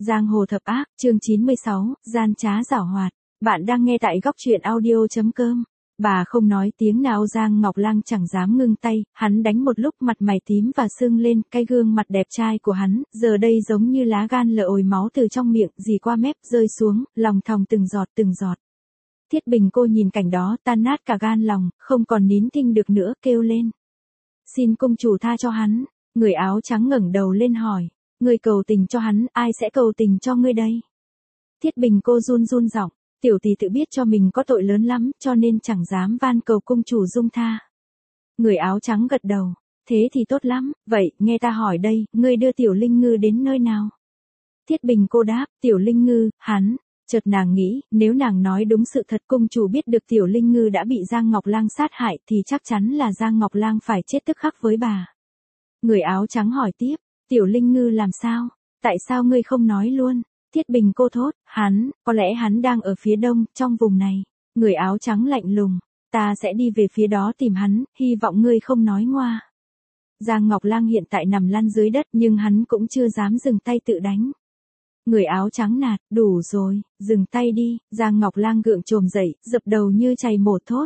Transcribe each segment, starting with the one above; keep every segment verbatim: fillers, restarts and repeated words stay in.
Giang hồ thập ác, chương chín mươi sáu, gian trá giảo hoạt. Bạn đang nghe tại góc truyện audio.com. Bà không nói tiếng nào, Giang Ngọc Lang chẳng dám ngưng tay, hắn đánh một lúc mặt mày tím và sưng lên, cái gương mặt đẹp trai của hắn, giờ đây giống như lá gan lở ồi, máu từ trong miệng dì qua mép rơi xuống, lòng thòng từng giọt từng giọt. Thiết Bình cô nhìn cảnh đó, tan nát cả gan lòng, không còn nín thinh được nữa, kêu lên. Xin công chủ tha cho hắn. Người áo trắng ngẩng đầu lên hỏi. Ngươi cầu tình cho hắn, ai sẽ cầu tình cho ngươi đây? Thiết Bình cô run run giọng, tiểu tỷ tự biết cho mình có tội lớn lắm, cho nên chẳng dám van cầu công chủ dung tha. Người áo trắng gật đầu, thế thì tốt lắm, vậy, nghe ta hỏi đây, ngươi đưa Tiểu Linh Ngư đến nơi nào? Thiết Bình cô đáp, Tiểu Linh Ngư, hắn, chợt nàng nghĩ, nếu nàng nói đúng sự thật, công chủ biết được Tiểu Linh Ngư đã bị Giang Ngọc Lang sát hại, thì chắc chắn là Giang Ngọc Lang phải chết tức khắc với bà. Người áo trắng hỏi tiếp, Tiểu Linh Ngư làm sao? Tại sao ngươi không nói luôn? Thiết Bình cô thốt, hắn, có lẽ hắn đang ở phía đông, trong vùng này. Người áo trắng lạnh lùng, ta sẽ đi về phía đó tìm hắn, hy vọng ngươi không nói ngoa. Giang Ngọc Lang hiện tại nằm lăn dưới đất nhưng hắn cũng chưa dám dừng tay tự đánh. Người áo trắng nạt, đủ rồi, dừng tay đi. Giang Ngọc Lang gượng chồm dậy, dập đầu như chày mổ thốt.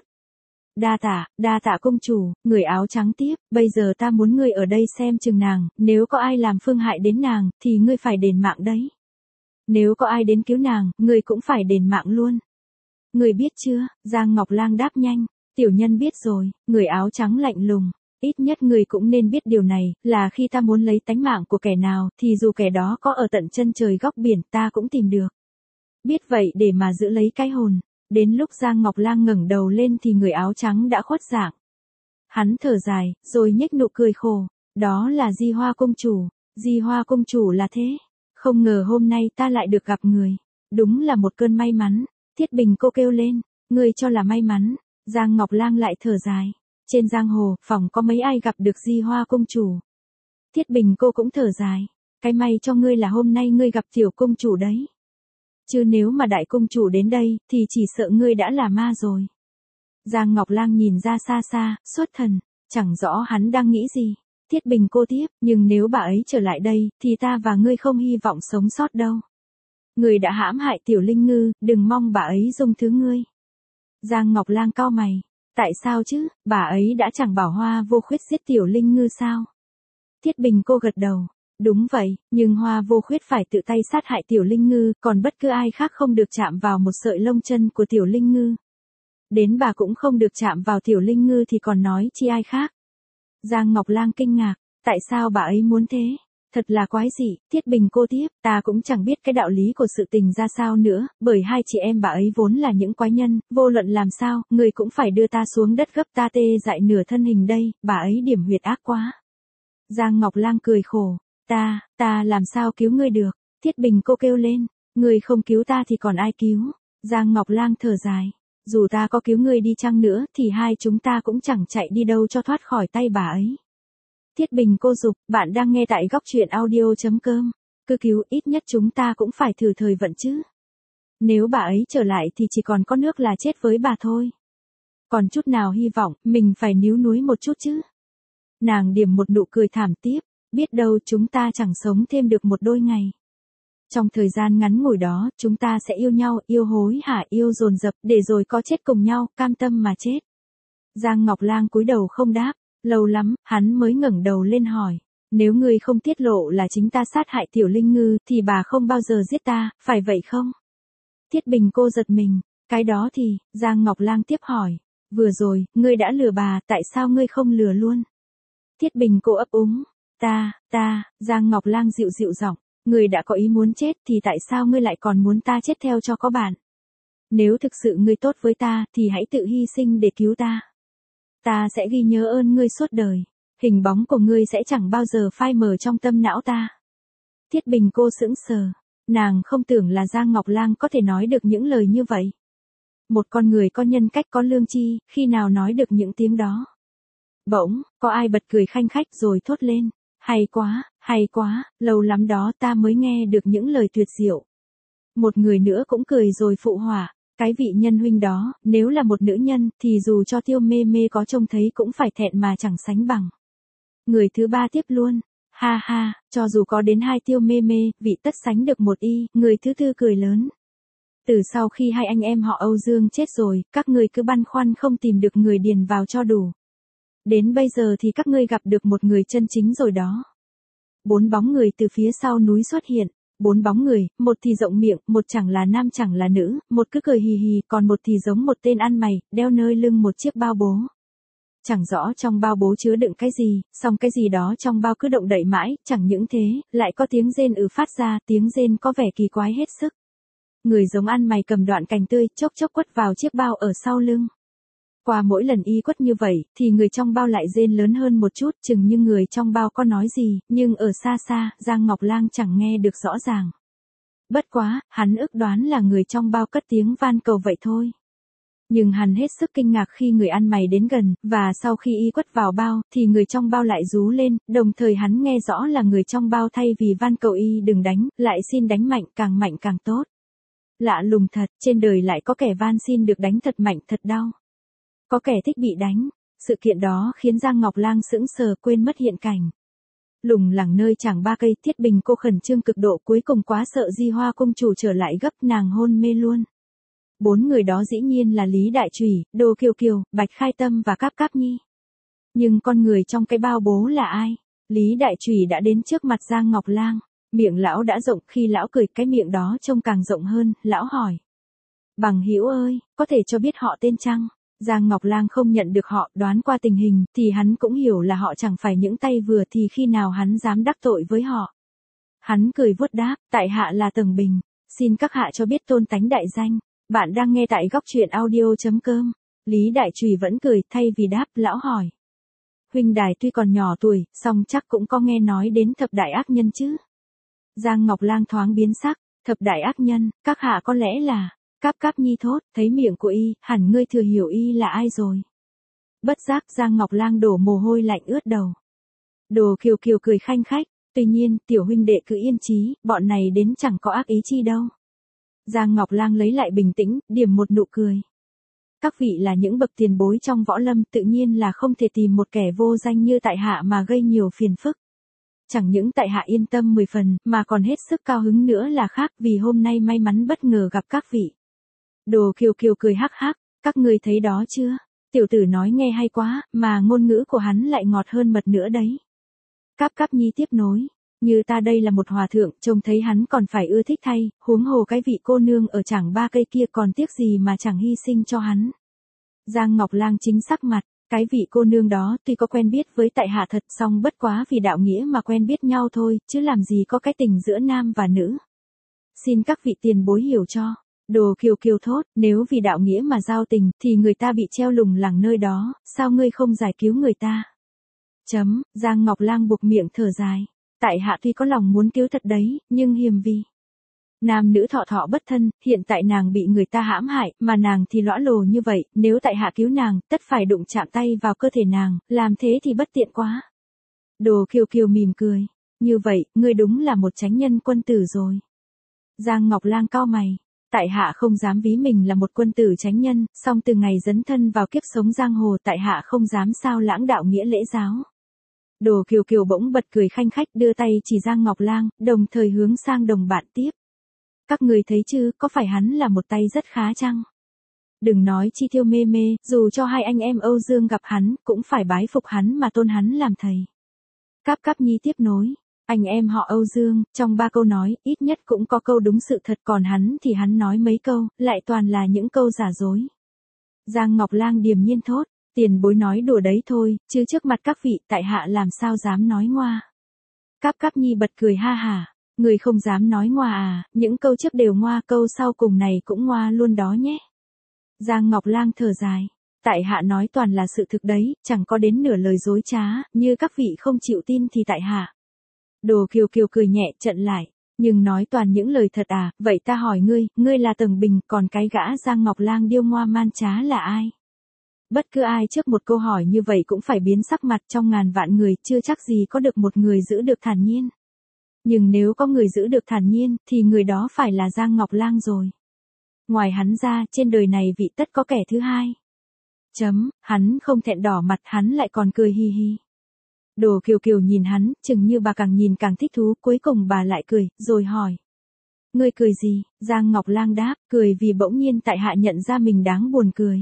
Đa tạ, đa tạ công chủ. Người áo trắng tiếp, bây giờ ta muốn ngươi ở đây xem chừng nàng, nếu có ai làm phương hại đến nàng, thì ngươi phải đền mạng đấy. Nếu có ai đến cứu nàng, ngươi cũng phải đền mạng luôn. Ngươi biết chưa? Giang Ngọc Lang đáp nhanh, tiểu nhân biết rồi. Người áo trắng lạnh lùng, ít nhất ngươi cũng nên biết điều này, là khi ta muốn lấy tánh mạng của kẻ nào, thì dù kẻ đó có ở tận chân trời góc biển, ta cũng tìm được. Biết vậy để mà giữ lấy cái hồn. Đến lúc Giang Ngọc Lang ngẩng đầu lên thì người áo trắng đã khuất dạng. Hắn thở dài, rồi nhếch nụ cười khổ. Đó là Di Hoa công chủ. Di Hoa công chủ là thế. Không ngờ hôm nay ta lại được gặp người. Đúng là một cơn may mắn. Thiết Bình cô kêu lên. Ngươi cho là may mắn. Giang Ngọc Lang lại thở dài. Trên giang hồ, phỏng có mấy ai gặp được Di Hoa công chủ. Thiết Bình cô cũng thở dài. Cái may cho ngươi là hôm nay ngươi gặp tiểu công chủ đấy. Chứ nếu mà đại công chủ đến đây, thì chỉ sợ ngươi đã là ma rồi. Giang Ngọc Lang nhìn ra xa xa, xuất thần, chẳng rõ hắn đang nghĩ gì. Thiết Bình cô tiếp, nhưng nếu bà ấy trở lại đây, thì ta và ngươi không hy vọng sống sót đâu. Ngươi đã hãm hại Tiểu Linh Ngư, đừng mong bà ấy dung thứ ngươi. Giang Ngọc Lang cau mày, tại sao chứ, bà ấy đã chẳng bảo Hoa Vô Khuyết giết Tiểu Linh Ngư sao? Thiết Bình cô gật đầu. Đúng vậy, nhưng Hoa Vô Khuyết phải tự tay sát hại Tiểu Linh Ngư, còn bất cứ ai khác không được chạm vào một sợi lông chân của Tiểu Linh Ngư. Đến bà cũng không được chạm vào Tiểu Linh Ngư thì còn nói chi ai khác. Giang Ngọc Lang kinh ngạc, tại sao bà ấy muốn thế? Thật là quái dị. Thiết Bình cô tiếp, ta cũng chẳng biết cái đạo lý của sự tình ra sao nữa, bởi hai chị em bà ấy vốn là những quái nhân, vô luận làm sao, người cũng phải đưa ta xuống đất gấp, ta tê dại nửa thân hình đây, bà ấy điểm huyệt ác quá. Giang Ngọc Lang cười khổ. Ta, ta làm sao cứu ngươi được? Thiết Bình cô kêu lên, ngươi không cứu ta thì còn ai cứu? Giang Ngọc Lang thở dài, dù ta có cứu ngươi đi chăng nữa thì hai chúng ta cũng chẳng chạy đi đâu cho thoát khỏi tay bà ấy. Thiết Bình cô dục, bạn đang nghe tại góc truyện audio.com. Cứ cứu, ít nhất chúng ta cũng phải thử thời vận chứ. Nếu bà ấy trở lại thì chỉ còn có nước là chết với bà thôi. Còn chút nào hy vọng, mình phải níu nuối một chút chứ. Nàng điểm một nụ cười thảm tiếp. Biết đâu chúng ta chẳng sống thêm được một đôi ngày. Trong thời gian ngắn ngủi đó, chúng ta sẽ yêu nhau, yêu hối hả, yêu dồn dập, để rồi có chết cùng nhau, cam tâm mà chết. Giang Ngọc Lang cúi đầu không đáp, lâu lắm, hắn mới ngẩng đầu lên hỏi. Nếu ngươi không tiết lộ là chính ta sát hại Tiểu Linh Ngư, thì bà không bao giờ giết ta, phải vậy không? Thiết Bình cô giật mình, cái đó thì, Giang Ngọc Lang tiếp hỏi. Vừa rồi, ngươi đã lừa bà, tại sao ngươi không lừa luôn? Thiết Bình cô ấp úng. Ta, ta, Giang Ngọc Lang dịu dịu giọng, ngươi đã có ý muốn chết thì tại sao ngươi lại còn muốn ta chết theo cho có bạn? Nếu thực sự ngươi tốt với ta thì hãy tự hy sinh để cứu ta. Ta sẽ ghi nhớ ơn ngươi suốt đời, hình bóng của ngươi sẽ chẳng bao giờ phai mờ trong tâm não ta. Thiết Bình cô sững sờ, nàng không tưởng là Giang Ngọc Lang có thể nói được những lời như vậy. Một con người có nhân cách có lương tri, khi nào nói được những tiếng đó? Bỗng, có ai bật cười khanh khách rồi thốt lên. Hay quá, hay quá, lâu lắm đó ta mới nghe được những lời tuyệt diệu. Một người nữa cũng cười rồi phụ họa, cái vị nhân huynh đó, nếu là một nữ nhân, thì dù cho Tiêu Mê Mê có trông thấy cũng phải thẹn mà chẳng sánh bằng. Người thứ ba tiếp luôn, Ha ha, cho dù có đến hai tiêu mê mê, vị tất sánh được một y, người thứ tư cười lớn. Từ sau khi hai anh em họ Âu Dương chết rồi, các ngươi cứ băn khoăn không tìm được người điền vào cho đủ. Đến bây giờ thì các ngươi gặp được một người chân chính rồi đó. Bốn bóng người từ phía sau núi xuất hiện. Bốn bóng người, một thì rộng miệng, một chẳng là nam chẳng là nữ, một cứ cười hì hì, còn một thì giống một tên ăn mày, đeo nơi lưng một chiếc bao bố. Chẳng rõ trong bao bố chứa đựng cái gì, song cái gì đó trong bao cứ động đậy mãi, chẳng những thế, lại có tiếng rên ử phát ra, tiếng rên có vẻ kỳ quái hết sức. Người giống ăn mày cầm đoạn cành tươi, chốc chốc quất vào chiếc bao ở sau lưng. Qua mỗi lần y quất như vậy, thì người trong bao lại rên lớn hơn một chút, chừng như người trong bao có nói gì, nhưng ở xa xa, Giang Ngọc Lang chẳng nghe được rõ ràng. Bất quá, hắn ước đoán là người trong bao cất tiếng van cầu vậy thôi. Nhưng hắn hết sức kinh ngạc khi người ăn mày đến gần, và sau khi y quất vào bao, thì người trong bao lại rú lên, đồng thời hắn nghe rõ là người trong bao thay vì van cầu y đừng đánh, lại xin đánh mạnh, càng mạnh càng tốt. Lạ lùng thật, trên đời lại có kẻ van xin được đánh thật mạnh thật đau. Có kẻ thích bị đánh. Sự kiện đó khiến Giang Ngọc Lang sững sờ quên mất hiện cảnh. Lùng lẳng nơi chẳng ba cây, Thiết Bình cô khẩn trương cực độ, cuối cùng quá sợ Di Hoa công chủ trở lại gấp, nàng hôn mê luôn. Bốn người đó dĩ nhiên là Lý Đại Trùy, Đồ Kiều Kiều, Bạch Khai Tâm và Cáp Cáp Nhi. Nhưng con người trong cái bao bố là ai? Lý Đại Trùy đã đến trước mặt Giang Ngọc Lang. Miệng lão đã rộng, khi lão cười cái miệng đó trông càng rộng hơn, lão hỏi. Bằng hữu ơi, có thể cho biết họ tên chăng? Giang Ngọc Lang không nhận được họ, đoán qua tình hình, thì hắn cũng hiểu là họ chẳng phải những tay vừa, thì khi nào hắn dám đắc tội với họ. Hắn cười vuốt đáp, tại hạ là Tầng Bình, xin các hạ cho biết tôn tánh đại danh. Bạn đang nghe tại góc truyện audio.com. Lý Đại Trùy vẫn cười, thay vì đáp, lão hỏi. Huynh đài tuy còn nhỏ tuổi, song chắc cũng có nghe nói đến thập đại ác nhân chứ. Giang Ngọc Lang thoáng biến sắc, thập đại ác nhân, các hạ có lẽ là... Cáp Cáp Nhi thốt, thấy miệng của y, hẳn ngươi thừa hiểu y là ai rồi. Bất giác Giang Ngọc Lang đổ mồ hôi lạnh ướt đầu. Đồ Kiều Kiều cười khanh khách, tuy nhiên, tiểu huynh đệ cứ yên chí, bọn này đến chẳng có ác ý chi đâu. Giang Ngọc Lang lấy lại bình tĩnh, điểm một nụ cười. Các vị là những bậc tiền bối trong võ lâm, tự nhiên là không thể tìm một kẻ vô danh như tại hạ mà gây nhiều phiền phức. Chẳng những tại hạ yên tâm mười phần, mà còn hết sức cao hứng nữa là khác, vì hôm nay may mắn bất ngờ gặp các vị. Đồ Kiều Kiều cười hắc hắc, các ngươi thấy đó chưa? Tiểu tử nói nghe hay quá, mà ngôn ngữ của hắn lại ngọt hơn mật nữa đấy. Cáp Cáp Nhi tiếp nối, như ta đây là một hòa thượng, trông thấy hắn còn phải ưa thích thay, huống hồ cái vị cô nương ở chẳng ba cây kia còn tiếc gì mà chẳng hy sinh cho hắn. Giang Ngọc Lang chính sắc mặt, cái vị cô nương đó tuy có quen biết với tại hạ thật, song bất quá vì đạo nghĩa mà quen biết nhau thôi, chứ làm gì có cái tình giữa nam và nữ. Xin các vị tiền bối hiểu cho. Đồ Kiều Kiều thốt, nếu vì đạo nghĩa mà giao tình, thì người ta bị treo lủng lẳng nơi đó, sao ngươi không giải cứu người ta? Chấm, Giang Ngọc Lang buộc miệng thở dài. Tại hạ tuy có lòng muốn cứu thật đấy, nhưng hiềm vì nam nữ thọ thọ bất thân, hiện tại nàng bị người ta hãm hại, mà nàng thì lõa lồ như vậy, nếu tại hạ cứu nàng, tất phải đụng chạm tay vào cơ thể nàng, làm thế thì bất tiện quá. Đồ Kiều Kiều mỉm cười, như vậy, ngươi đúng là một chánh nhân quân tử rồi. Giang Ngọc Lang cau mày. Tại hạ không dám ví mình là một quân tử chánh nhân, song từ ngày dấn thân vào kiếp sống giang hồ, tại hạ không dám sao lãng đạo nghĩa lễ giáo. Đồ Kiều Kiều bỗng bật cười khanh khách, đưa tay chỉ Giang Ngọc Lang, đồng thời hướng sang đồng bạn tiếp. Các người thấy chứ, có phải hắn là một tay rất khá chăng? Đừng nói chi tiêu mê mê, dù cho hai anh em Âu Dương gặp hắn, cũng phải bái phục hắn mà tôn hắn làm thầy. Cáp Cáp Nhi tiếp nối. Anh em họ Âu Dương, trong ba câu nói, ít nhất cũng có câu đúng sự thật, còn hắn thì hắn nói mấy câu, lại toàn là những câu giả dối. Giang Ngọc Lang điềm nhiên thốt, tiền bối nói đùa đấy thôi, chứ trước mặt các vị, tại hạ làm sao dám nói ngoa. Cáp Cáp Nhi bật cười ha hả, người không dám nói ngoa à, những câu trước đều ngoa, câu sau cùng này cũng ngoa luôn đó nhé. Giang Ngọc Lang thở dài, tại hạ nói toàn là sự thực đấy, chẳng có đến nửa lời dối trá, như các vị không chịu tin thì tại hạ. Đồ Kiều Kiều cười nhẹ trận lại, nhưng nói toàn những lời thật à, vậy ta hỏi ngươi, ngươi là Tầng Bình, còn cái gã Giang Ngọc Lang điêu ngoa man trá là ai? Bất cứ ai trước một câu hỏi như vậy cũng phải biến sắc mặt, trong ngàn vạn người, chưa chắc gì có được một người giữ được thản nhiên. Nhưng nếu có người giữ được thản nhiên, thì người đó phải là Giang Ngọc Lang rồi. Ngoài hắn ra, trên đời này vị tất có kẻ thứ hai. Chấm, hắn không thẹn đỏ mặt, hắn lại còn cười hi hi. Đồ Kiều Kiều nhìn hắn, chừng như bà càng nhìn càng thích thú, cuối cùng bà lại cười, rồi hỏi. Ngươi cười gì? Giang Ngọc Lang đáp, cười vì bỗng nhiên tại hạ nhận ra mình đáng buồn cười.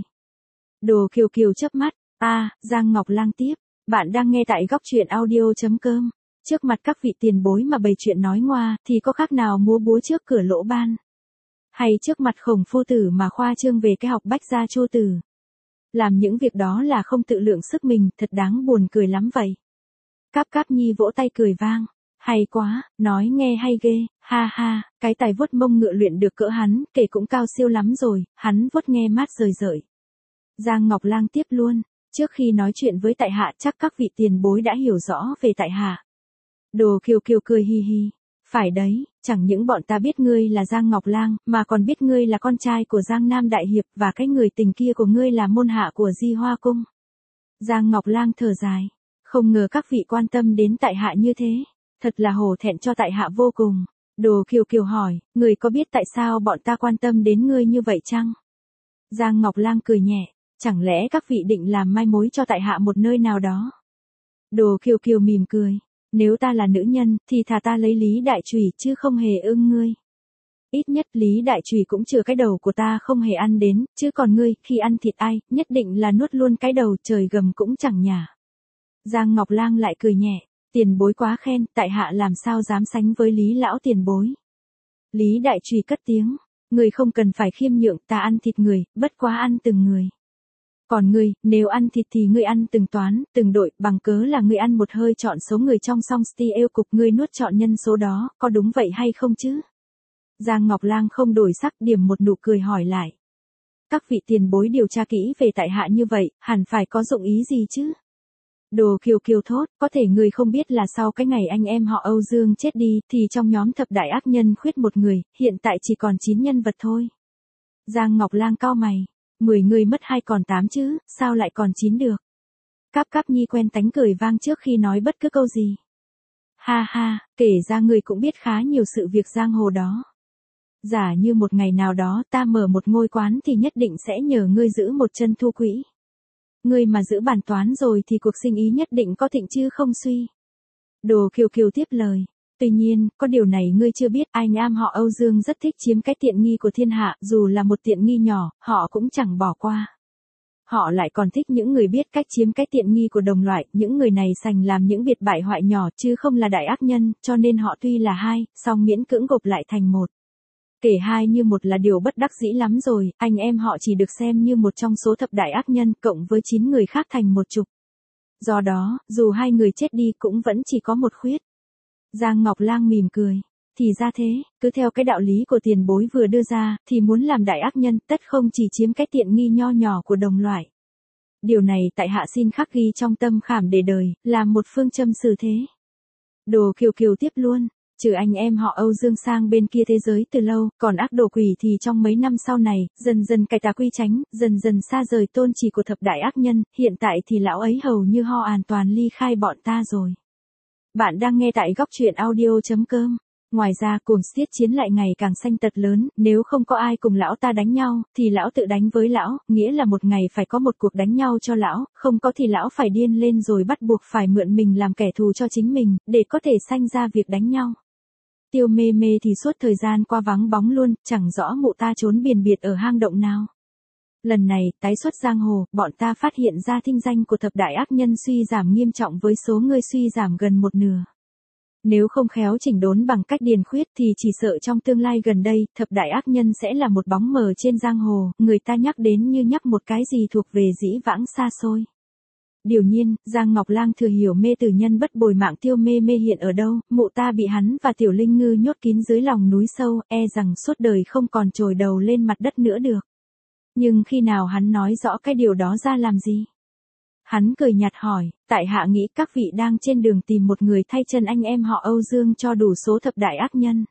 Đồ Kiều Kiều chớp mắt, a, à, Giang Ngọc Lang tiếp, bạn đang nghe tại góc truyện audio.com. Trước mặt các vị tiền bối mà bày chuyện nói ngoa, thì có khác nào múa búa trước cửa lỗ ban. Hay trước mặt Khổng Phu Tử mà khoa trương về cái học bách gia chô tử. Làm những việc đó là không tự lượng sức mình, thật đáng buồn cười lắm vậy. Cáp Cáp Nhi vỗ tay cười vang. Hay quá, nói nghe hay ghê, ha ha, cái tài vuốt mông ngựa luyện được cỡ hắn, kể cũng cao siêu lắm rồi, hắn vuốt nghe mát rời rợi. Giang Ngọc Lang tiếp luôn, trước khi nói chuyện với tại hạ chắc các vị tiền bối đã hiểu rõ về tại hạ. Đồ Kiều Kiều cười hi hi, phải đấy, chẳng những bọn ta biết ngươi là Giang Ngọc Lang, mà còn biết ngươi là con trai của Giang Nam Đại Hiệp và cái người tình kia của ngươi là môn hạ của Di Hoa Cung. Giang Ngọc Lang thở dài, không ngờ các vị quan tâm đến tại hạ như thế. Thật là hổ thẹn cho tại hạ vô cùng. Đồ Kiều Kiều hỏi, người có biết tại sao bọn ta quan tâm đến ngươi như vậy chăng? Giang Ngọc Lang cười nhẹ, chẳng lẽ các vị định làm mai mối cho tại hạ một nơi nào đó? Đồ Kiều Kiều mỉm cười, nếu ta là nữ nhân, thì thà ta lấy Lý Đại Chùy chứ không hề ưng ngươi. Ít nhất Lý Đại Chùy cũng chừa cái đầu của ta không hề ăn đến, chứ còn ngươi, khi ăn thịt ai, nhất định là nuốt luôn cái đầu, trời gầm cũng chẳng nhả. Giang Ngọc Lang lại cười nhẹ. Tiền bối quá khen, tại hạ làm sao dám sánh với Lý lão tiền bối. Lý Đại Chùy cất tiếng, người không cần phải khiêm nhượng, ta ăn thịt người, bất quá ăn từng người. Còn ngươi, nếu ăn thịt thì ngươi ăn từng toán, từng đội, bằng cớ là ngươi ăn một hơi chọn số người trong song sti eo cục, ngươi nuốt chọn nhân số đó, có đúng vậy hay không chứ? Giang Ngọc Lang không đổi sắc, điểm một nụ cười hỏi lại. Các vị tiền bối điều tra kỹ về tại hạ như vậy, hẳn phải có dụng ý gì chứ? Đồ Kiều Kiều thốt, có thể người không biết là sau cái ngày anh em họ Âu Dương chết đi, thì trong nhóm thập đại ác nhân khuyết một người, hiện tại chỉ còn chín nhân vật thôi. Giang Ngọc Lang cau mày, mười người mất hai còn tám chứ, sao lại còn chín được? Cáp Cáp Nhi quen tánh cười vang trước khi nói bất cứ câu gì. Ha ha, kể ra người cũng biết khá nhiều sự việc giang hồ đó. Giả như một ngày nào đó ta mở một ngôi quán thì nhất định sẽ nhờ ngươi giữ một chân thu quỹ. Ngươi mà giữ bản toán rồi thì cuộc sinh ý nhất định có thịnh chứ không suy. Đồ Kiều Kiều tiếp lời. Tuy nhiên, có điều này ngươi chưa biết, anh em họ Âu Dương rất thích chiếm cái tiện nghi của thiên hạ, dù là một tiện nghi nhỏ, họ cũng chẳng bỏ qua. Họ lại còn thích những người biết cách chiếm cái tiện nghi của đồng loại, những người này sành làm những việc bại hoại nhỏ chứ không là đại ác nhân, cho nên họ tuy là hai, song miễn cưỡng gộp lại thành một. Kể hai như một là điều bất đắc dĩ lắm rồi, anh em họ chỉ được xem như một trong số thập đại ác nhân cộng với chín người khác thành một chục. Do đó, dù hai người chết đi cũng vẫn chỉ có một khuyết. Giang Ngọc Lang mỉm cười. Thì ra thế, cứ theo cái đạo lý của tiền bối vừa đưa ra, thì muốn làm đại ác nhân tất không chỉ chiếm cái tiện nghi nho nhỏ của đồng loại. Điều này tại hạ xin khắc ghi trong tâm khảm để đời, làm một phương châm xử thế. Đồ Kiều Kiều tiếp luôn. Trừ anh em họ Âu Dương sang bên kia thế giới từ lâu, còn ác đồ quỷ thì trong mấy năm sau này, dần dần cải tà quy chánh, dần dần xa rời tôn chỉ của thập đại ác nhân, hiện tại thì lão ấy hầu như ho an toàn ly khai bọn ta rồi. Bạn đang nghe tại góc truyện audio.com. Ngoài ra cuồng xiết chiến lại ngày càng sanh tật lớn, nếu không có ai cùng lão ta đánh nhau, thì lão tự đánh với lão, nghĩa là một ngày phải có một cuộc đánh nhau cho lão, không có thì lão phải điên lên rồi bắt buộc phải mượn mình làm kẻ thù cho chính mình, để có thể sanh ra việc đánh nhau. Tiêu Mê Mê thì suốt thời gian qua vắng bóng luôn, chẳng rõ mụ ta trốn biển biệt ở hang động nào. Lần này, tái xuất giang hồ, bọn ta phát hiện ra thinh danh của thập đại ác nhân suy giảm nghiêm trọng với số người suy giảm gần một nửa. Nếu không khéo chỉnh đốn bằng cách điền khuyết thì chỉ sợ trong tương lai gần đây, thập đại ác nhân sẽ là một bóng mờ trên giang hồ, người ta nhắc đến như nhắc một cái gì thuộc về dĩ vãng xa xôi. Điều nhiên, Giang Ngọc Lang thừa hiểu mê tử nhân bất bồi mạng Tiêu Mê Mê hiện ở đâu, mụ ta bị hắn và Tiểu Linh Ngư nhốt kín dưới lòng núi sâu, e rằng suốt đời không còn trồi đầu lên mặt đất nữa được. Nhưng khi nào hắn nói rõ cái điều đó ra làm gì? Hắn cười nhạt hỏi, tại hạ nghĩ các vị đang trên đường tìm một người thay chân anh em họ Âu Dương cho đủ số thập đại ác nhân.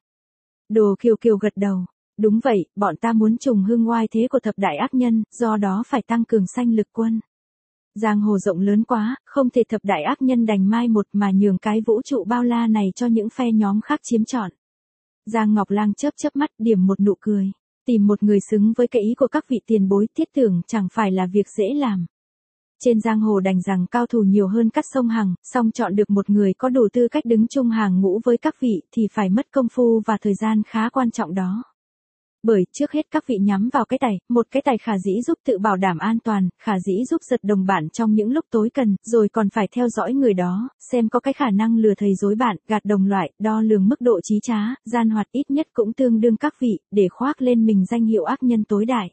Đồ Kiều Kiều gật đầu. Đúng vậy, bọn ta muốn trùng hương oai thế của thập đại ác nhân, do đó phải tăng cường sanh lực quân. Giang hồ rộng lớn quá, không thể thập đại ác nhân đành mai một mà nhường cái vũ trụ bao la này cho những phe nhóm khác chiếm trọn. Giang Ngọc Lang chớp chớp mắt điểm một nụ cười. Tìm một người xứng với cái ý của các vị tiền bối thiết tưởng chẳng phải là việc dễ làm. trên giang hồ đành rằng cao thủ nhiều hơn cắt sông Hằng, song chọn được một người có đủ tư cách đứng chung hàng ngũ với các vị thì phải mất công phu và thời gian khá quan trọng đó. Bởi trước hết các vị nhắm vào cái tài, một cái tài khả dĩ giúp tự bảo đảm an toàn, khả dĩ giúp giật đồng bạn trong những lúc tối cần, rồi còn phải theo dõi người đó, xem có cái khả năng lừa thầy dối bạn, gạt đồng loại, đo lường mức độ trí trá, gian hoạt ít nhất cũng tương đương các vị, để khoác lên mình danh hiệu ác nhân tối đại.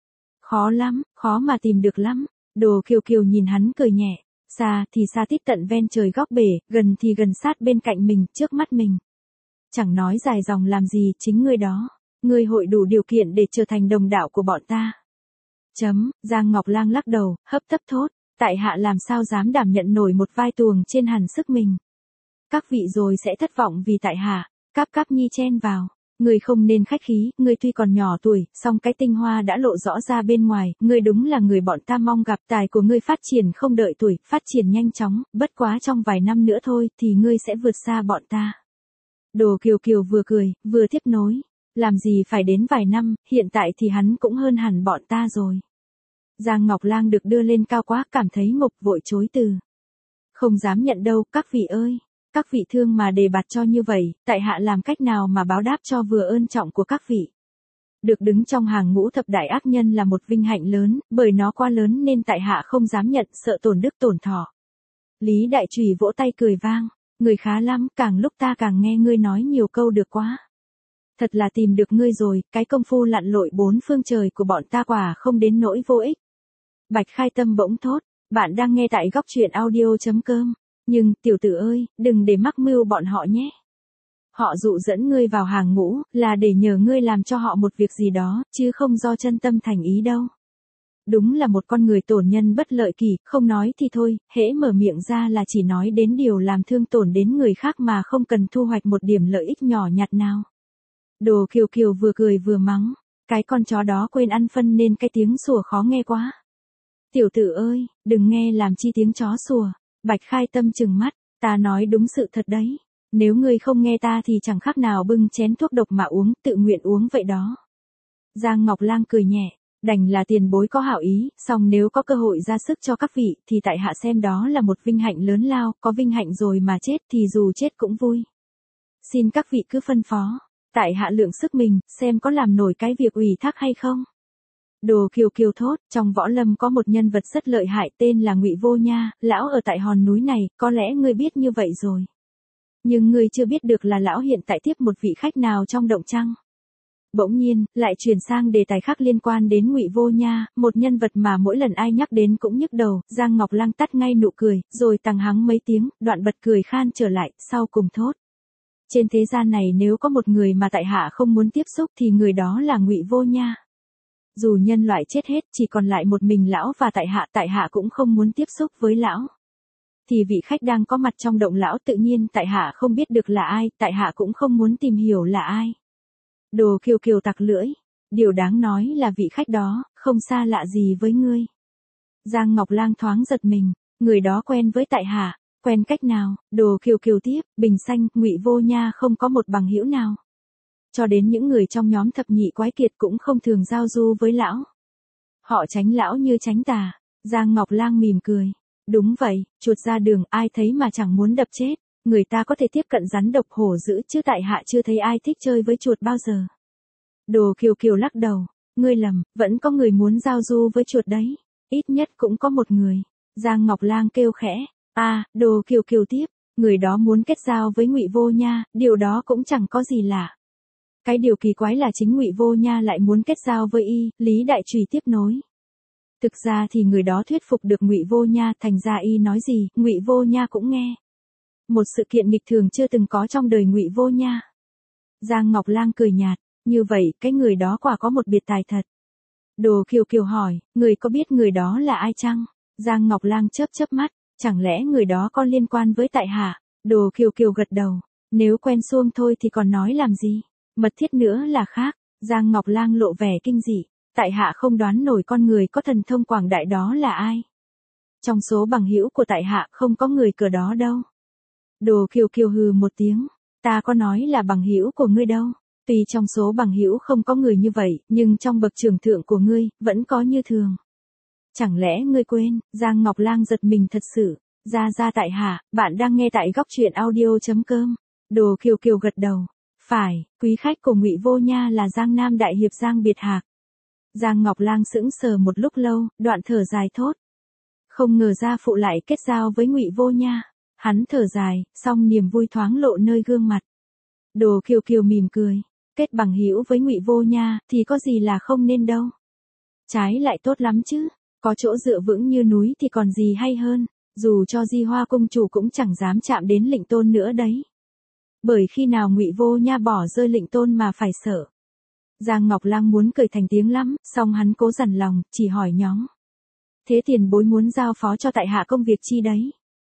Khó lắm, khó mà tìm được lắm. Đồ Kiều Kiều nhìn hắn cười nhẹ, xa thì xa tít tận ven trời góc bể, gần thì gần sát bên cạnh mình, trước mắt mình. Chẳng nói dài dòng làm gì, chính ngươi đó. Ngươi hội đủ điều kiện để trở thành đồng đạo của bọn ta. Chấm, Giang Ngọc Lang lắc đầu, hấp tấp thốt, tại hạ làm sao dám đảm nhận nổi một vai tuồng trên hẳn sức mình. Các vị rồi sẽ thất vọng vì tại hạ, Cáp Cáp Nhi chen vào. Ngươi không nên khách khí, ngươi tuy còn nhỏ tuổi, song cái tinh hoa đã lộ rõ ra bên ngoài, ngươi đúng là người bọn ta mong gặp, tài của ngươi phát triển không đợi tuổi, phát triển nhanh chóng, bất quá trong vài năm nữa thôi thì ngươi sẽ vượt xa bọn ta. Đồ Kiều Kiều vừa cười, vừa tiếp nối. Làm gì phải đến vài năm, hiện tại thì hắn cũng hơn hẳn bọn ta rồi. Giang Ngọc Lang được đưa lên cao quá, cảm thấy ngộp, vội chối từ. Không dám nhận đâu, các vị ơi. Các vị thương mà đề bạt cho như vậy, tại hạ làm cách nào mà báo đáp cho vừa ơn trọng của các vị. Được đứng trong hàng ngũ thập đại ác nhân là một vinh hạnh lớn, bởi nó quá lớn nên tại hạ không dám nhận, sợ tổn đức tổn thọ. Lý Đại Trùy vỗ tay cười vang, người khá lắm, càng lúc ta càng nghe ngươi nói nhiều câu được quá. Thật là tìm được ngươi rồi, cái công phu lặn lội bốn phương trời của bọn ta quả không đến nỗi vô ích. Bạch Khai Tâm bỗng thốt, bạn đang nghe tại góc truyện audio chấm com. Nhưng, tiểu tử ơi, đừng để mắc mưu bọn họ nhé. Họ dụ dẫn ngươi vào hàng ngũ, là để nhờ ngươi làm cho họ một việc gì đó, chứ không do chân tâm thành ý đâu. Đúng là một con người tổn nhân bất lợi kỳ, không nói thì thôi, hễ mở miệng ra là chỉ nói đến điều làm thương tổn đến người khác mà không cần thu hoạch một điểm lợi ích nhỏ nhặt nào. Đồ Kiều Kiều vừa cười vừa mắng, cái con chó đó quên ăn phân nên cái tiếng sủa khó nghe quá. Tiểu tử ơi, đừng nghe làm chi tiếng chó sủa. Bạch Khai Tâm trừng mắt, ta nói đúng sự thật đấy. Nếu ngươi không nghe ta thì chẳng khác nào bưng chén thuốc độc mà uống, tự nguyện uống vậy đó. Giang Ngọc Lang cười nhẹ, đành là tiền bối có hảo ý, song nếu có cơ hội ra sức cho các vị thì tại hạ xem đó là một vinh hạnh lớn lao, có vinh hạnh rồi mà chết thì dù chết cũng vui. Xin các vị cứ phân phó, tại hạ lượng sức mình, xem có làm nổi cái việc ủy thác hay không. Đồ Kiều Kiều thốt, trong võ lâm có một nhân vật rất lợi hại tên là Ngụy Vô Nha, lão ở tại hòn núi này, có lẽ ngươi biết như vậy rồi. Nhưng ngươi chưa biết được là lão hiện tại tiếp một vị khách nào trong động trăng. Bỗng nhiên, lại chuyển sang đề tài khác liên quan đến Ngụy Vô Nha, một nhân vật mà mỗi lần ai nhắc đến cũng nhức đầu. Giang Ngọc Lang tắt ngay nụ cười, rồi tằng hắng mấy tiếng, đoạn bật cười khan trở lại, sau cùng thốt. Trên thế gian này nếu có một người mà tại hạ không muốn tiếp xúc thì người đó là Ngụy Vô Nha. Dù nhân loại chết hết, chỉ còn lại một mình lão và tại hạ, tại hạ cũng không muốn tiếp xúc với lão. Thì vị khách đang có mặt trong động lão tự nhiên tại hạ không biết được là ai, tại hạ cũng không muốn tìm hiểu là ai. Đồ Kiều Kiều tặc lưỡi, điều đáng nói là vị khách đó, không xa lạ gì với ngươi. Giang Ngọc Lang thoáng giật mình, người đó quen với tại hạ, quen cách nào? Đồ Kiều Kiều tiếp, bình xanh, Ngụy Vô Nha không có một bằng hữu nào. Cho đến những người trong nhóm thập nhị quái kiệt cũng không thường giao du với lão. Họ tránh lão như tránh tà. Giang Ngọc Lang mỉm cười. Đúng vậy, chuột ra đường ai thấy mà chẳng muốn đập chết. Người ta có thể tiếp cận rắn độc hổ dữ chứ tại hạ chưa thấy ai thích chơi với chuột bao giờ. Đồ Kiều Kiều lắc đầu. Ngươi lầm, vẫn có người muốn giao du với chuột đấy. Ít nhất cũng có một người. Giang Ngọc Lang kêu khẽ. À, Đồ Kiều Kiều tiếp. Người đó muốn kết giao với Ngụy Vô Nha, điều đó cũng chẳng có gì lạ. Cái điều kỳ quái là chính Ngụy Vô Nha lại muốn kết giao với y, Lý Đại Trùy tiếp nối. Thực ra thì người đó thuyết phục được Ngụy Vô Nha, thành ra y nói gì, Ngụy Vô Nha cũng nghe. Một sự kiện nghịch thường chưa từng có trong đời Ngụy Vô Nha. Giang Ngọc Lang cười nhạt, như vậy, cái người đó quả có một biệt tài thật. Đồ Kiều Kiều hỏi, người có biết người đó là ai chăng? Giang Ngọc Lang chớp chớp mắt, chẳng lẽ người đó có liên quan với tại hạ? Đồ Kiều Kiều gật đầu, nếu quen xuông thôi thì còn nói làm gì? Mật thiết nữa là khác. Giang Ngọc Lang lộ vẻ kinh dị, tại hạ không đoán nổi con người có thần thông quảng đại đó là ai. Trong số bằng hữu của tại hạ không có người cờ đó đâu. Đồ Kiều Kiều hừ một tiếng, ta có nói là bằng hữu của ngươi đâu. Tuy trong số bằng hữu không có người như vậy, nhưng trong bậc trưởng thượng của ngươi, vẫn có như thường. Chẳng lẽ ngươi quên? Giang Ngọc Lang giật mình thật sự. Ra ra tại hạ, bạn đang nghe tại góc truyện audio.com. Đồ Kiều Kiều gật đầu. Phải, quý khách của Ngụy Vô Nha là Giang Nam đại hiệp Giang Biệt Hạc. Giang Ngọc Lang sững sờ một lúc lâu, đoạn thở dài thốt. Không ngờ gia phụ lại kết giao với Ngụy Vô Nha. Hắn thở dài, song niềm vui thoáng lộ nơi gương mặt. Đồ Kiều Kiều mỉm cười. Kết bằng hữu với Ngụy Vô Nha thì có gì là không nên đâu. Trái lại tốt lắm chứ. Có chỗ dựa vững như núi thì còn gì hay hơn. Dù cho Di Hoa công chủ cũng chẳng dám chạm đến Lệnh Tôn nữa đấy. Bởi khi nào Ngụy Vô Nha bỏ rơi Lệnh Tôn mà phải sợ. Giang Ngọc Lang muốn cười thành tiếng lắm, song hắn cố dằn lòng, chỉ hỏi nhóng. Thế tiền bối muốn giao phó cho tại hạ công việc chi đấy?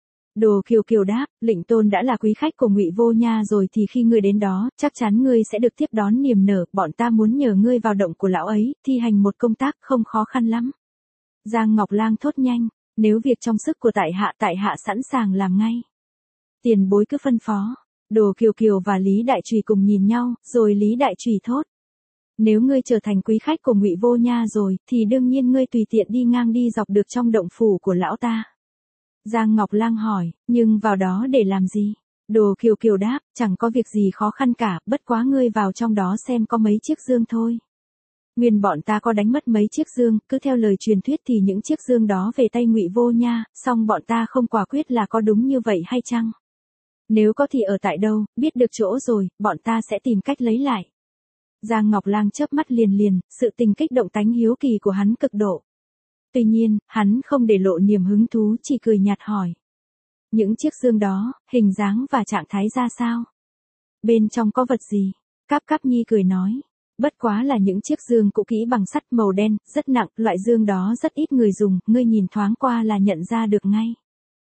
Đồ Kiều Kiều đáp, Lệnh Tôn đã là quý khách của Ngụy Vô Nha rồi thì khi ngươi đến đó, chắc chắn ngươi sẽ được tiếp đón niềm nở, bọn ta muốn nhờ ngươi vào động của lão ấy, thi hành một công tác không khó khăn lắm. Giang Ngọc Lang thốt nhanh, nếu việc trong sức của tại hạ tại hạ sẵn sàng làm ngay. Tiền bối cứ phân phó. Đồ Kiều Kiều và Lý Đại Trùy cùng nhìn nhau, rồi Lý Đại Trùy thốt. Nếu ngươi trở thành quý khách của Ngụy Vô Nha rồi, thì đương nhiên ngươi tùy tiện đi ngang đi dọc được trong động phủ của lão ta. Giang Ngọc Lang hỏi, nhưng vào đó để làm gì? Đồ Kiều Kiều đáp, chẳng có việc gì khó khăn cả, bất quá ngươi vào trong đó xem có mấy chiếc dương thôi. Nguyên bọn ta có đánh mất mấy chiếc dương, cứ theo lời truyền thuyết thì những chiếc dương đó về tay Ngụy Vô Nha, song bọn ta không quả quyết là có đúng như vậy hay chăng? Nếu có thì ở tại đâu, biết được chỗ rồi, bọn ta sẽ tìm cách lấy lại. Giang Ngọc Lang chớp mắt liền liền, sự tình kích động tánh hiếu kỳ của hắn cực độ. Tuy nhiên, hắn không để lộ niềm hứng thú, chỉ cười nhạt hỏi. Những chiếc dương đó, hình dáng và trạng thái ra sao? Bên trong có vật gì? Cáp Cáp Nhi cười nói. Bất quá là những chiếc dương cũ kỹ bằng sắt màu đen, rất nặng, loại dương đó rất ít người dùng, ngươi nhìn thoáng qua là nhận ra được ngay.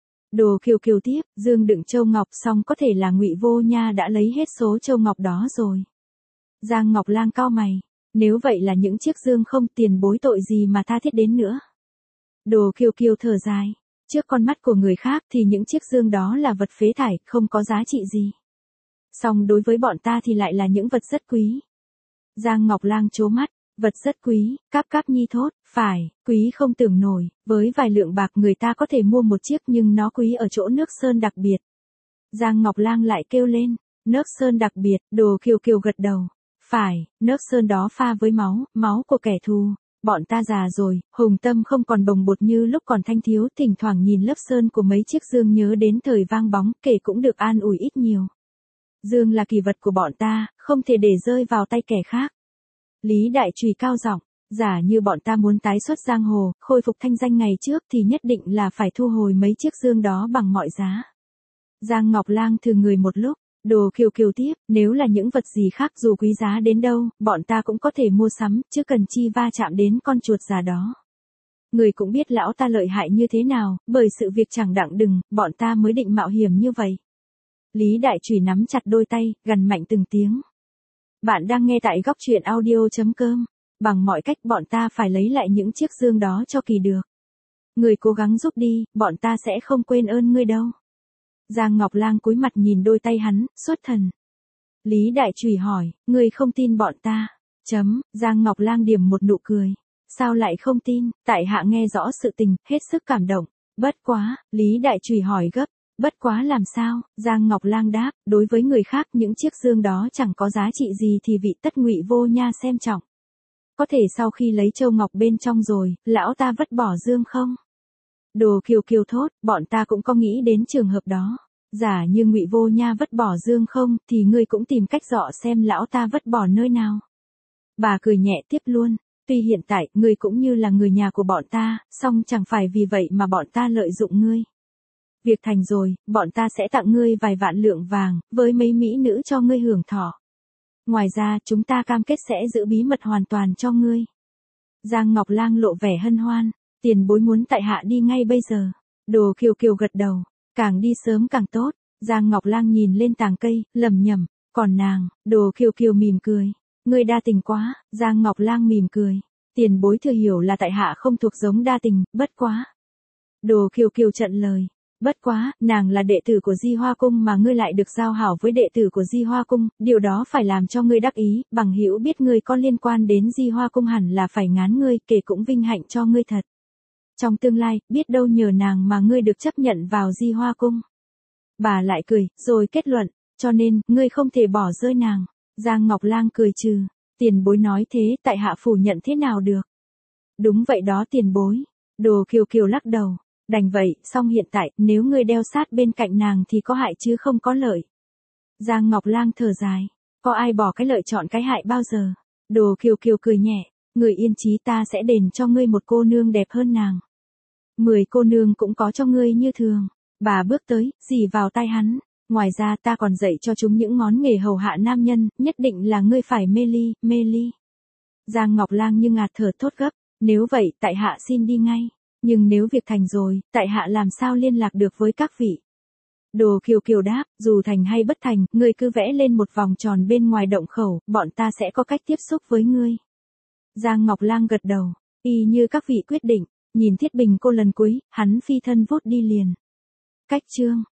Đồ Kiều Kiều tiếp, dương đựng châu ngọc xong có thể là Ngụy Vô Nha đã lấy hết số châu ngọc đó rồi. Giang Ngọc Lang cau mày, nếu vậy là những chiếc dương không tiền bối tội gì mà tha thiết đến nữa. Đồ Kiều Kiều thở dài, trước con mắt của người khác thì những chiếc dương đó là vật phế thải, không có giá trị gì. Song đối với bọn ta thì lại là những vật rất quý. Giang Ngọc Lang trố mắt, vật rất quý, Cáp Cáp Nhi thốt, phải, quý không tưởng nổi, với vài lượng bạc người ta có thể mua một chiếc nhưng nó quý ở chỗ nước sơn đặc biệt. Giang Ngọc Lang lại kêu lên, nước sơn đặc biệt, Đồ Kiều Kiều gật đầu. Phải, nước sơn đó pha với máu, máu của kẻ thù. Bọn ta già rồi, hùng tâm không còn bồng bột như lúc còn thanh thiếu, thỉnh thoảng nhìn lớp sơn của mấy chiếc dương nhớ đến thời vang bóng, kể cũng được an ủi ít nhiều. Dương là kỳ vật của bọn ta, không thể để rơi vào tay kẻ khác. Lý Đại Trùy cao giọng, giả như bọn ta muốn tái xuất giang hồ, khôi phục thanh danh ngày trước thì nhất định là phải thu hồi mấy chiếc dương đó bằng mọi giá. Giang Ngọc Lang thừ người một lúc. Đồ Kiều Kiều tiếp, nếu là những vật gì khác dù quý giá đến đâu, bọn ta cũng có thể mua sắm, chứ cần chi va chạm đến con chuột già đó. Người cũng biết lão ta lợi hại như thế nào, bởi sự việc chẳng đặng đừng, bọn ta mới định mạo hiểm như vậy. Lý Đại Trùy nắm chặt đôi tay, gằn mạnh từng tiếng. Bạn đang nghe tại góc truyện audio.com. Bằng mọi cách bọn ta phải lấy lại những chiếc dương đó cho kỳ được. Người cố gắng giúp đi, bọn ta sẽ không quên ơn ngươi đâu. Giang Ngọc Lang cúi mặt nhìn đôi tay hắn, xuất thần. Lý Đại Trùy hỏi, ngươi không tin bọn ta? Chấm, Giang Ngọc Lang điểm một nụ cười. Sao lại không tin, tại hạ nghe rõ sự tình, hết sức cảm động. Bất quá, Lý Đại Trùy hỏi gấp, bất quá làm sao? Giang Ngọc Lang đáp, đối với người khác những chiếc dương đó chẳng có giá trị gì thì vị tất Ngụy Vô Nha xem trọng. Có thể sau khi lấy châu ngọc bên trong rồi, lão ta vứt bỏ dương không? Đồ Kiều Kiều thốt, bọn ta cũng có nghĩ đến trường hợp đó. Giả như Ngụy Vô Nha vứt bỏ dương không, thì ngươi cũng tìm cách dọ xem lão ta vứt bỏ nơi nào. Bà cười nhẹ tiếp luôn, tuy hiện tại ngươi cũng như là người nhà của bọn ta, song chẳng phải vì vậy mà bọn ta lợi dụng ngươi. Việc thành rồi, bọn ta sẽ tặng ngươi vài vạn lượng vàng, với mấy mỹ nữ cho ngươi hưởng thọ. Ngoài ra, chúng ta cam kết sẽ giữ bí mật hoàn toàn cho ngươi. Giang Ngọc Lang lộ vẻ hân hoan, tiền bối muốn tại hạ đi ngay bây giờ. Đồ Kiều Kiều gật đầu, càng đi sớm càng tốt. Giang Ngọc Lang nhìn lên tàng cây, lẩm nhẩm, còn nàng, Đồ Kiều Kiều mỉm cười. Ngươi đa tình quá, Giang Ngọc Lang mỉm cười. Tiền bối thừa hiểu là tại hạ không thuộc giống đa tình, bất quá. Đồ Kiều Kiều trận lời. Bất quá, nàng là đệ tử của Di Hoa Cung mà ngươi lại được giao hảo với đệ tử của Di Hoa Cung, điều đó phải làm cho ngươi đắc ý, bằng hữu biết ngươi có liên quan đến Di Hoa Cung hẳn là phải ngán ngươi, kể cũng vinh hạnh cho ngươi thật. Trong tương lai, biết đâu nhờ nàng mà ngươi được chấp nhận vào Di Hoa Cung. Bà lại cười, rồi kết luận, cho nên, ngươi không thể bỏ rơi nàng. Giang Ngọc Lang cười trừ, tiền bối nói thế tại hạ phủ nhận thế nào được. Đúng vậy đó tiền bối. Đồ Kiều Kiều lắc đầu, đành vậy, song hiện tại, nếu ngươi đeo sát bên cạnh nàng thì có hại chứ không có lợi. Giang Ngọc Lang thở dài, có ai bỏ cái lợi chọn cái hại bao giờ. Đồ Kiều Kiều cười nhẹ, người yên chí ta sẽ đền cho ngươi một cô nương đẹp hơn nàng. Mười cô nương cũng có cho ngươi như thường. Bà bước tới, dì vào tai hắn. Ngoài ra ta còn dạy cho chúng những ngón nghề hầu hạ nam nhân, nhất định là ngươi phải mê ly, mê ly. Giang Ngọc Lang như ngạt thở thốt gấp, nếu vậy, tại hạ xin đi ngay. Nhưng nếu việc thành rồi, tại hạ làm sao liên lạc được với các vị? Đồ Kiều Kiều đáp, dù thành hay bất thành, ngươi cứ vẽ lên một vòng tròn bên ngoài động khẩu, bọn ta sẽ có cách tiếp xúc với ngươi. Giang Ngọc Lang gật đầu, y như các vị quyết định, nhìn Thiết Bình cô lần cuối, hắn phi thân vút đi liền. Cách chương